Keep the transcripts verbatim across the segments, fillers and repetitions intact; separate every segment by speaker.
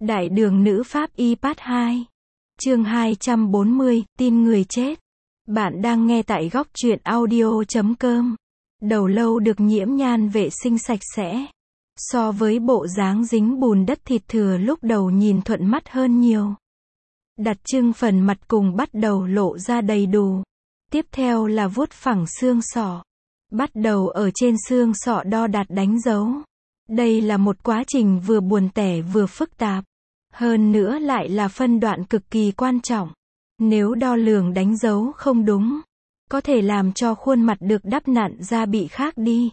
Speaker 1: Đại đường nữ pháp y part hai. Chương hai trăm bốn mươi, tin người chết. Bạn đang nghe tại góc truyện audio chấm com. Đầu lâu được nhiễm nhan vệ sinh sạch sẽ. So với bộ dáng dính bùn đất thịt thừa lúc đầu nhìn thuận mắt hơn nhiều. Đặt trưng phần mặt cùng bắt đầu lộ ra đầy đủ. Tiếp theo là vuốt phẳng xương sọ. Bắt đầu ở trên xương sọ đo đạt đánh dấu. Đây là một quá trình vừa buồn tẻ vừa phức tạp. Hơn nữa lại là phân đoạn cực kỳ quan trọng. Nếu đo lường đánh dấu không đúng, có thể làm cho khuôn mặt được đắp nặn ra bị khác đi.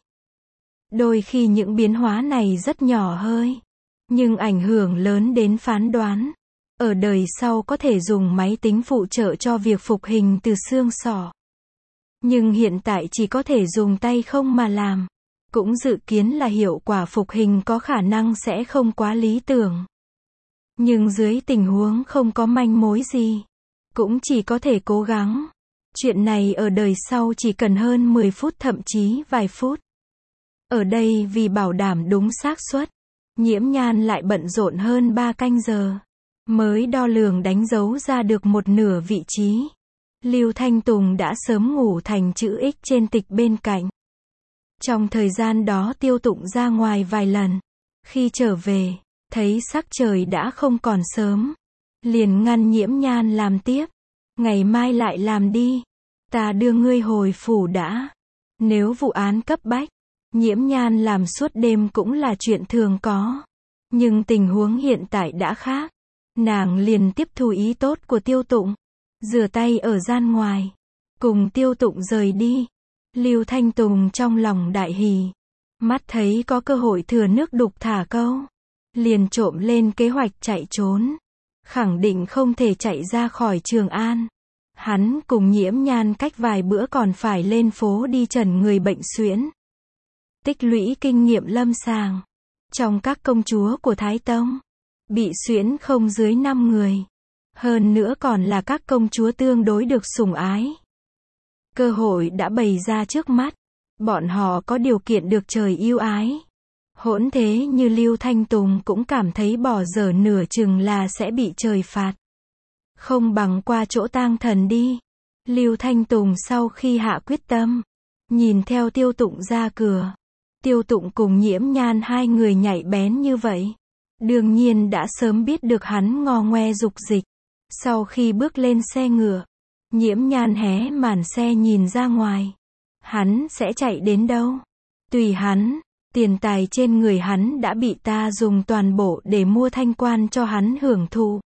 Speaker 1: Đôi khi những biến hóa này rất nhỏ hơi, nhưng ảnh hưởng lớn đến phán đoán. Ở đời sau có thể dùng máy tính phụ trợ cho việc phục hình từ xương sọ. Nhưng hiện tại chỉ có thể dùng tay không mà làm. Cũng dự kiến là hiệu quả phục hình có khả năng sẽ không quá lý tưởng. Nhưng dưới tình huống không có manh mối gì, cũng chỉ có thể cố gắng. Chuyện này ở đời sau chỉ cần hơn mười phút thậm chí vài phút. Ở đây vì bảo đảm đúng xác suất, nhiễm nhan lại bận rộn hơn ba canh giờ, mới đo lường đánh dấu ra được một nửa vị trí. Lưu Thanh Tùng đã sớm ngủ thành chữ X trên tịch bên cạnh. Trong thời gian đó Tiêu Tụng ra ngoài vài lần. Khi trở về, thấy sắc trời đã không còn sớm, liền ngăn nhiễm nhan làm tiếp. Ngày mai lại làm đi. Ta đưa ngươi hồi phủ đã. Nếu vụ án cấp bách, nhiễm nhan làm suốt đêm cũng là chuyện thường có. Nhưng tình huống hiện tại đã khác. Nàng liền tiếp thu ý tốt của Tiêu Tụng. Rửa tay ở gian ngoài. Cùng Tiêu Tụng rời đi. Lưu Thanh Tùng trong lòng đại hỉ. Mắt thấy có cơ hội thừa nước đục thả câu. Liền trộm lên kế hoạch chạy trốn. Khẳng định không thể chạy ra khỏi Trường An. Hắn cùng nhiễm nhan cách vài bữa còn phải lên phố đi trần người bệnh suyễn. Tích lũy kinh nghiệm lâm sàng. Trong các công chúa của Thái Tông, bị suyễn không dưới năm người. Hơn nữa còn là các công chúa tương đối được sủng ái. Cơ hội đã bày ra trước mắt. Bọn họ có điều kiện được trời yêu ái. Hỗn thế như Lưu Thanh Tùng cũng cảm thấy bỏ dở nửa chừng là sẽ bị trời phạt. Không bằng qua chỗ tang thần đi. Lưu Thanh Tùng sau khi hạ quyết tâm, nhìn theo Tiêu Tụng ra cửa. Tiêu Tụng cùng nhiễm nhan hai người nhạy bén như vậy. Đương nhiên đã sớm biết được hắn ngò ngoe dục dịch. Sau khi bước lên xe ngựa, nhiễm nhan hé màn xe nhìn ra ngoài. Hắn sẽ chạy đến đâu? Tùy hắn. Tiền tài trên người hắn đã bị ta dùng toàn bộ để mua thanh quan cho hắn hưởng thụ.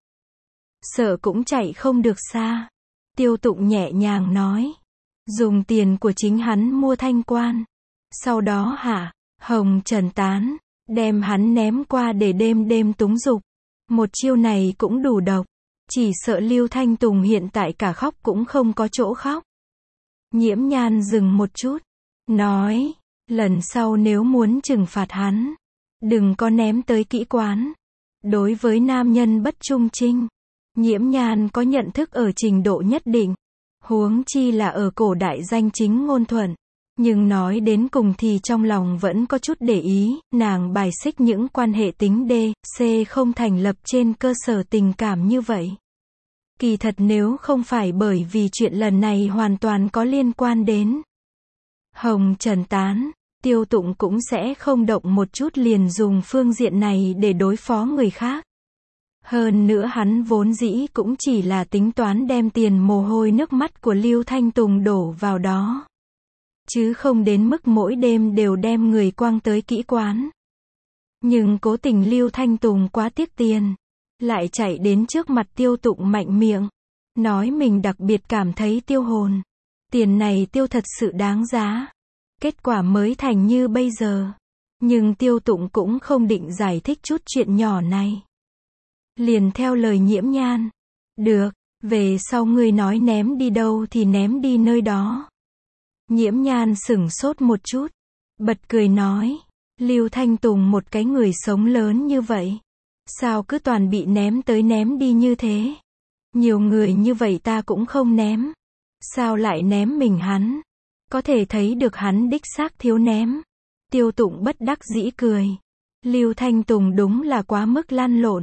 Speaker 1: Sợ cũng chạy không được xa. Tiêu Tụng nhẹ nhàng nói. Dùng tiền của chính hắn mua thanh quan. Sau đó hả, hồng trần tán, đem hắn ném qua để đêm đêm túng dục. Một chiêu này cũng đủ độc. Chỉ sợ Lưu Thanh Tùng hiện tại cả khóc cũng không có chỗ khóc. Nhiễm nhan dừng một chút. Nói. Lần sau nếu muốn trừng phạt hắn, đừng có ném tới kỹ quán. Đối với nam nhân bất trung trinh, nhiễm nhan có nhận thức ở trình độ nhất định. Huống chi là ở cổ đại danh chính ngôn thuận. Nhưng nói đến cùng thì trong lòng vẫn có chút để ý. Nàng bài xích những quan hệ tính D, C không thành lập trên cơ sở tình cảm như vậy. Kỳ thật nếu không phải bởi vì chuyện lần này hoàn toàn có liên quan đến hồng trần tán, Tiêu Tụng cũng sẽ không động một chút liền dùng phương diện này để đối phó người khác. Hơn nữa hắn vốn dĩ cũng chỉ là tính toán đem tiền mồ hôi nước mắt của Lưu Thanh Tùng đổ vào đó. Chứ không đến mức mỗi đêm đều đem người quăng tới kỹ quán. Nhưng cố tình Lưu Thanh Tùng quá tiếc tiền. Lại chạy đến trước mặt Tiêu Tụng mạnh miệng. Nói mình đặc biệt cảm thấy tiêu hồn. Tiền này tiêu thật sự đáng giá. Kết quả mới thành như bây giờ. Nhưng Tiêu Tụng cũng không định giải thích chút chuyện nhỏ này. Liền theo lời nhiễm nhan. Được, về sau ngươi nói ném đi đâu thì ném đi nơi đó. Nhiễm nhan sửng sốt một chút. Bật cười nói. Lưu Thanh Tùng một cái người sống lớn như vậy. Sao cứ toàn bị ném tới ném đi như thế? Nhiều người như vậy ta cũng không ném. Sao lại ném mình hắn? Có thể thấy được hắn đích xác thiếu ném. Tiêu Tụng bất đắc dĩ cười. Lưu Thanh Tùng đúng là quá mức lăn lộn.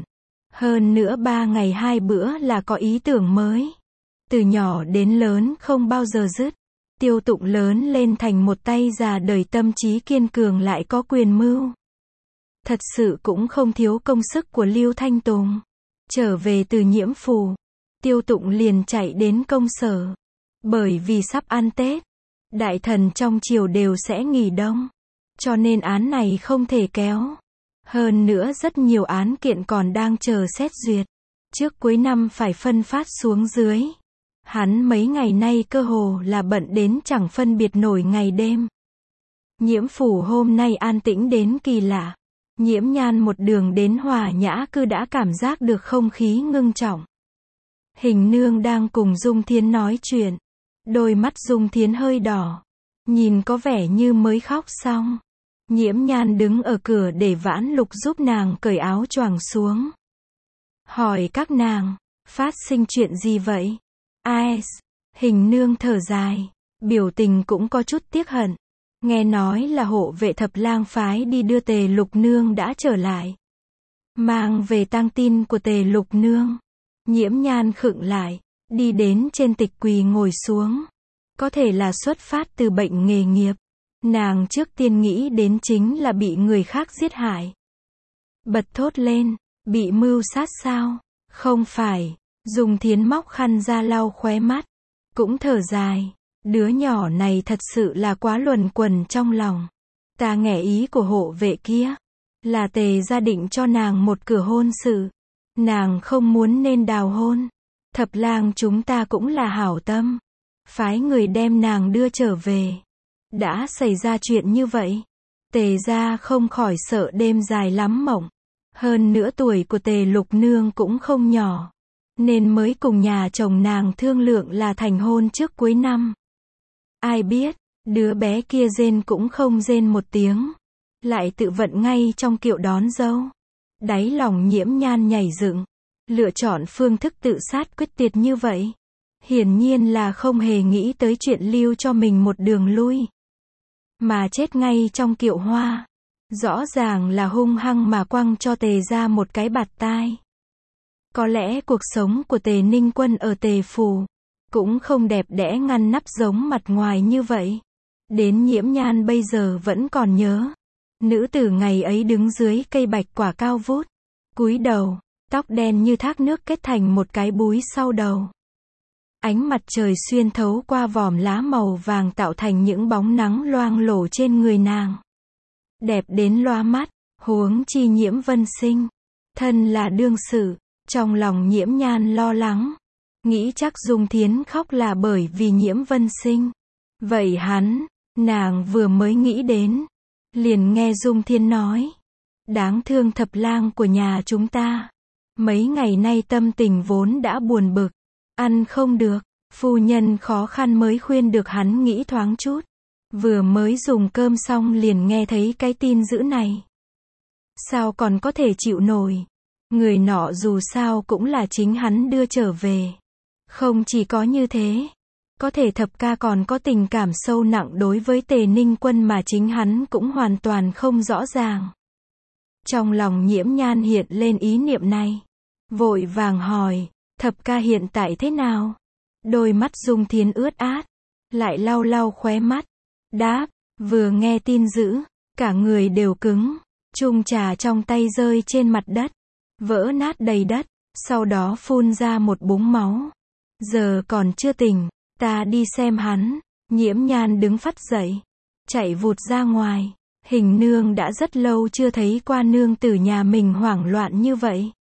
Speaker 1: Hơn nữa ba ngày hai bữa là có ý tưởng mới. Từ nhỏ đến lớn không bao giờ dứt. Tiêu Tụng lớn lên thành một tay già đời tâm trí kiên cường lại có quyền mưu. Thật sự cũng không thiếu công sức của Lưu Thanh Tùng. Trở về từ Nhiễm Phủ, Tiêu Tụng liền chạy đến công sở. Bởi vì sắp ăn Tết, đại thần trong triều đều sẽ nghỉ đông. Cho nên án này không thể kéo. Hơn nữa rất nhiều án kiện còn đang chờ xét duyệt. Trước cuối năm phải phân phát xuống dưới. Hắn mấy ngày nay cơ hồ là bận đến chẳng phân biệt nổi ngày đêm. Nhiễm Phủ hôm nay an tĩnh đến kỳ lạ. Nhiễm Nhan một đường đến Hòa Nhã Cư đã cảm giác được không khí ngưng trọng. Hình nương đang cùng Dung Thiến nói chuyện. Đôi mắt Dung Thiến hơi đỏ. Nhìn có vẻ như mới khóc xong. Nhiễm Nhan đứng ở cửa để Vãn Lục giúp nàng cởi áo choàng xuống. Hỏi các nàng, phát sinh chuyện gì vậy? Ai? Hình nương thở dài, biểu tình cũng có chút tiếc hận. Nghe nói là hộ vệ Thập Lang phái đi đưa Tề Lục Nương đã trở lại. Mang về tang tin của Tề Lục Nương. Nhiễm Nhan khựng lại, đi đến trên tịch quỳ ngồi xuống. Có thể là xuất phát từ bệnh nghề nghiệp. Nàng trước tiên nghĩ đến chính là bị người khác giết hại. Bật thốt lên, bị mưu sát sao? Không phải. Dung Thiến móc khăn ra lau khóe mắt. Cũng thở dài. Đứa nhỏ này thật sự là quá luẩn quẩn trong lòng. Ta nghe ý của hộ vệ kia. Là Tề gia định cho nàng một cửa hôn sự. Nàng không muốn nên đào hôn. Thập Lang chúng ta cũng là hảo tâm. Phái người đem nàng đưa trở về. Đã xảy ra chuyện như vậy. Tề gia không khỏi sợ đêm dài lắm mộng. Hơn nữa tuổi của Tề Lục Nương cũng không nhỏ. Nên mới cùng nhà chồng nàng thương lượng là thành hôn trước cuối năm. Ai biết, đứa bé kia rên cũng không rên một tiếng. Lại tự vận ngay trong kiệu đón dâu. Đáy lòng Nhiễm Nhan nhảy dựng. Lựa chọn phương thức tự sát quyết tuyệt như vậy. Hiển nhiên là không hề nghĩ tới chuyện lưu cho mình một đường lui. Mà chết ngay trong kiệu hoa. Rõ ràng là hung hăng mà quăng cho Tề ra một cái bạt tai. Có lẽ cuộc sống của Tề Ninh Quân ở Tề Phủ cũng không đẹp đẽ ngăn nắp giống mặt ngoài như vậy. Đến Nhiễm Nhan bây giờ vẫn còn nhớ. Nữ tử ngày ấy đứng dưới cây bạch quả cao vút. Cúi đầu, tóc đen như thác nước kết thành một cái búi sau đầu. Ánh mặt trời xuyên thấu qua vòm lá màu vàng tạo thành những bóng nắng loang lổ trên người nàng. Đẹp đến loa mắt, huống chi Nhiễm Vân Sinh. Thân là đương sự, trong lòng Nhiễm Nhan lo lắng. Nghĩ chắc Dung Thiến khóc là bởi vì Nhiễm Vân Sinh. Vậy hắn, nàng vừa mới nghĩ đến. Liền nghe Dung Thiến nói. Đáng thương Thập Lang của nhà chúng ta. Mấy ngày nay tâm tình vốn đã buồn bực. Ăn không được, phu nhân khó khăn mới khuyên được hắn nghĩ thoáng chút. Vừa mới dùng cơm xong liền nghe thấy cái tin dữ này. Sao còn có thể chịu nổi? Người nọ dù sao cũng là chính hắn đưa trở về. Không chỉ có như thế. Có thể Thập ca còn có tình cảm sâu nặng đối với Tề Ninh Quân mà chính hắn cũng hoàn toàn không rõ ràng. Trong lòng Nhiễm Nhan hiện lên ý niệm này. Vội vàng hỏi, Thập ca hiện tại thế nào? Đôi mắt Dung Thiến ướt át. Lại lau lau khóe mắt. Đáp, vừa nghe tin dữ, cả người đều cứng. Chung trà trong tay rơi trên mặt đất. Vỡ nát đầy đất. Sau đó phun ra một búng máu. Giờ còn chưa tỉnh. Ta đi xem hắn. Nhiễm Nhan đứng phắt dậy. Chạy vụt ra ngoài. Hình nương đã rất lâu chưa thấy qua nương tử nhà mình hoảng loạn như vậy.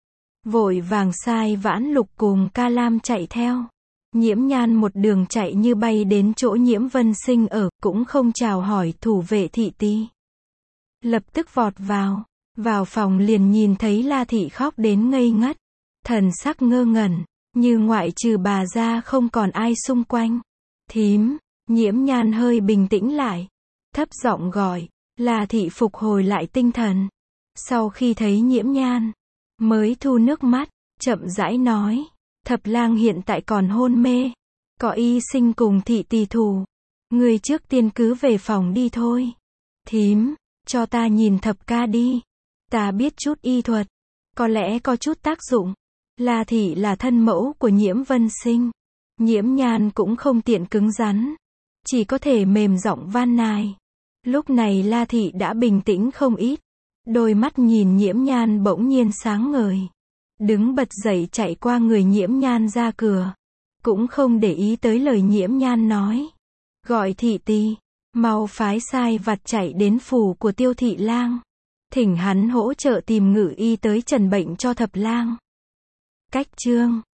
Speaker 1: Vội vàng sai Vãn Lục cùng Ca Lam chạy theo. Nhiễm Nhan một đường chạy như bay đến chỗ Nhiễm Vân Sinh ở, cũng không chào hỏi thủ vệ thị ti. Lập tức vọt vào. Vào phòng liền nhìn thấy La thị khóc đến ngây ngất. Thần sắc ngơ ngẩn. Như ngoại trừ bà ra không còn ai xung quanh. Thím, Nhiễm Nhan hơi bình tĩnh lại. Thấp giọng gọi. La thị phục hồi lại tinh thần. Sau khi thấy Nhiễm Nhan, mới thu nước mắt, chậm rãi nói. Thập Lang hiện tại còn hôn mê. Có y sinh cùng thị tỳ thù. Người trước tiên cứ về phòng đi thôi. Thím, cho ta nhìn Thập ca đi. Ta biết chút y thuật. Có lẽ có chút tác dụng. La thị là thân mẫu của Nhiễm Vân Sinh. Nhiễm Nhan cũng không tiện cứng rắn. Chỉ có thể mềm giọng van nài. Lúc này La thị đã bình tĩnh không ít. Đôi mắt nhìn Nhiễm Nhan bỗng nhiên sáng ngời. Đứng bật dậy chạy qua người Nhiễm Nhan ra cửa. Cũng không để ý tới lời Nhiễm Nhan nói. Gọi thị tỳ, mau phái sai vặt chạy đến phủ của Tiêu thị lang. Thỉnh hắn hỗ trợ tìm ngự y tới trần bệnh cho thập lang. Cách chương